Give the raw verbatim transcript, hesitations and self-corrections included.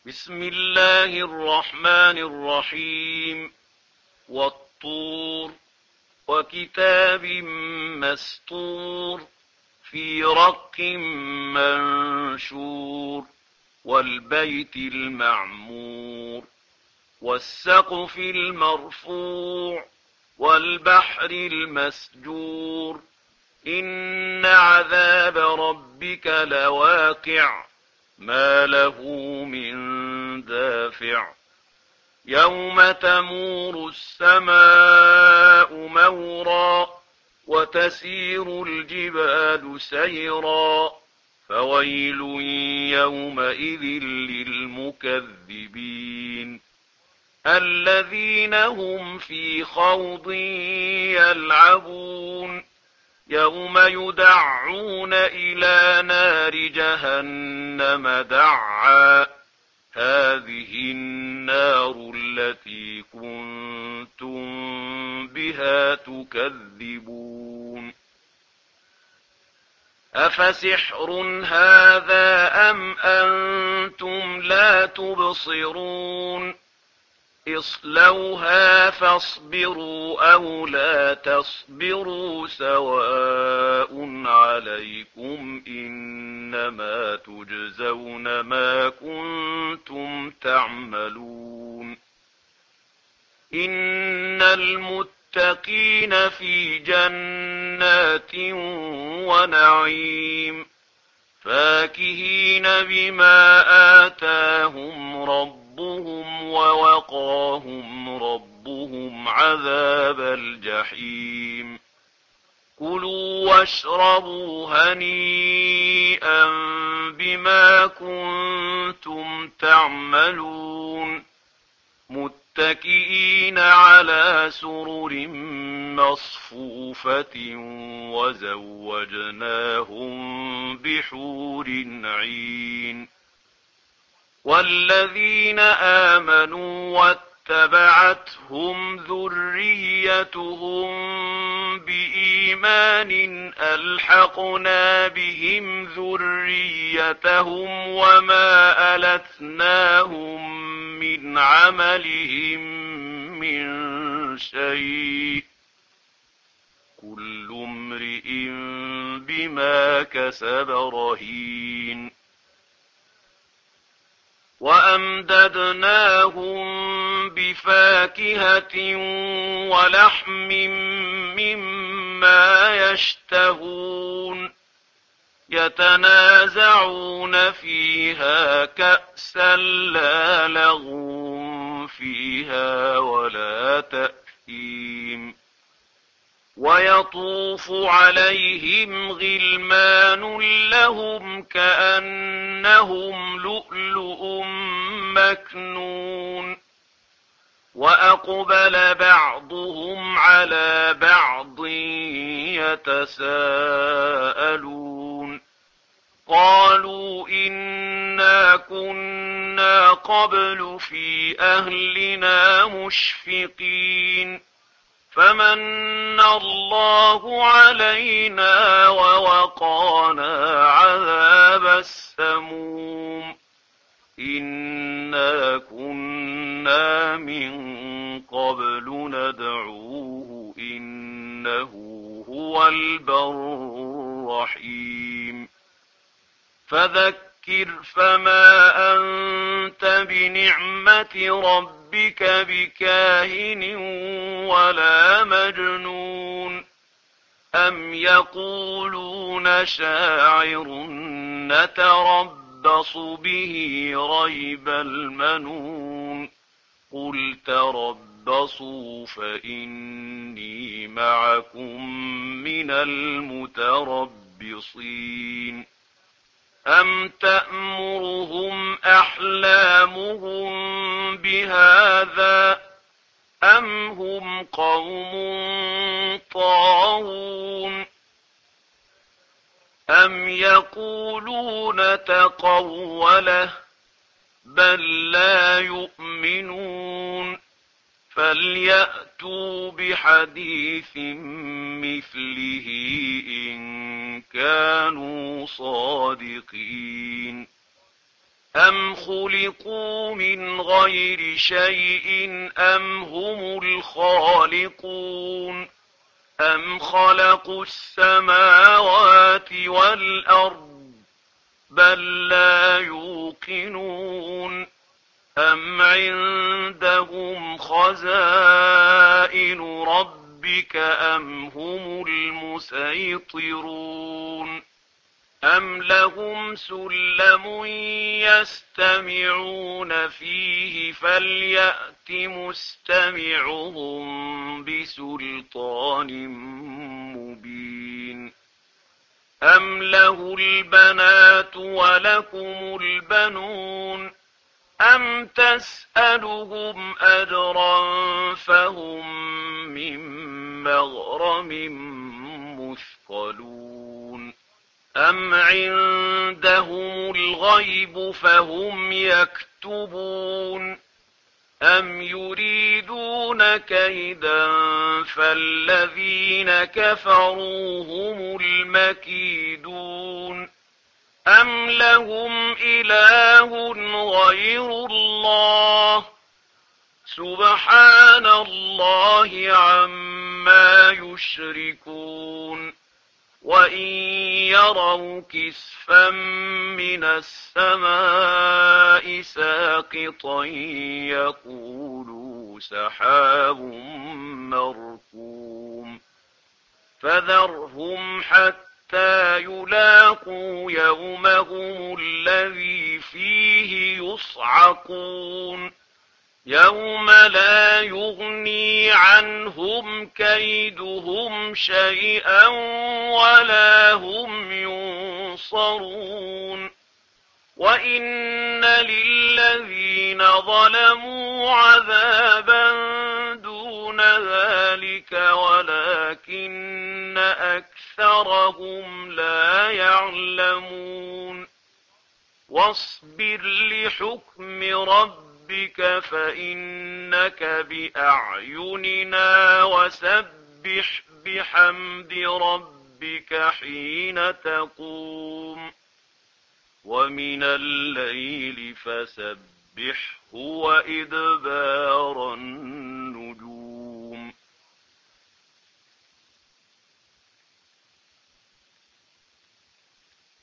بسم الله الرحمن الرحيم. والطور وكتاب مسطور في رق منشور والبيت المعمور والسقف المرفوع والبحر المسجور إن عذاب ربك لواقع ما له من دافع يوم تمور السماء مورا وتسير الجبال سيرا فويل يومئذ للمكذبين الذين هم في خوض يلعبون يوم يدعون إلى نار جهنم دعا هذه النار التي كنتم بها تكذبون أفسحر هذا أم أنتم لا تبصرون اصلوها فاصبروا أو لا تصبروا سواء عليكم إنما تجزون ما كنتم تعملون إن المتقين في جنات ونعيم فاكهين بما آتاهم ربهم ربهم ووقاهم ربهم عذاب الجحيم كلوا واشربوا هنيئا بما كنتم تعملون متكئين على سرر مصفوفة وزوجناهم بحور عين والذين آمنوا واتبعتهم ذريتهم بإيمان ألحقنا بهم ذريتهم وما ألتناهم من عملهم من شيء كل امرئ بما كسب رهين وأمددناهم بفاكهة ولحم مما يشتهون يتنازعون فيها كأسا لا لغو فيها ولا تأثيم ويطوف عليهم غلمان لهم كأنهم لؤلؤ مكنون وأقبل بعضهم على بعض يتساءلون قالوا إنا كنا قبل في أهلنا مشفقين فمن الله علينا ووقانا عذاب السموم إنا كنا من قبل ندعوه إنه هو البر الرحيم فذكر فما أنت بنعمة ربك بكاهن ولا مجنون أم يقولون شاعر نتربص به ريب المنون قل تربصوا فإني معكم من المتربصين أم تأمرهم أحلامهم بهذا أم هم قوم طاغون أم يقولون تقوله بل لا يؤمنون فليأتوا بحديث مثله إن كانوا صادقين أم خلقوا من غير شيء أم هم الخالقون أم خلقوا السماوات والأرض بل لا يوقنون أم عندهم خزائن ربك أم هم المسيطرون أم لهم سلم يستمعون فيه فليأت مستمعهم بسلطان مبين أم له البنات ولكم البنون أم تسألهم أجرا فهم من مغرم مثقلون أم عندهم الغيب فهم يكتبون أم يريدون كيدا فالذين كفروا هم المكيدون أم لهم إله غير الله سبحان الله عما يشركون وإن يروا كسفا من السماء ساقطا يقولوا سحاب مركوم فذرهم حتى يلاقوا يومهم الذي فيه يصعقون يوم لا يغني عنهم كيدهم شيئا ولا هم ينصرون وإن للذين ظلموا عذابا دون ذلك ولكن أكثرهم لا يعلمون واصبر لحكم ربك ربك فإنك بأعيننا وسبح بحمد ربك حين تقوم ومن الليل فسبحه وإدبار النجوم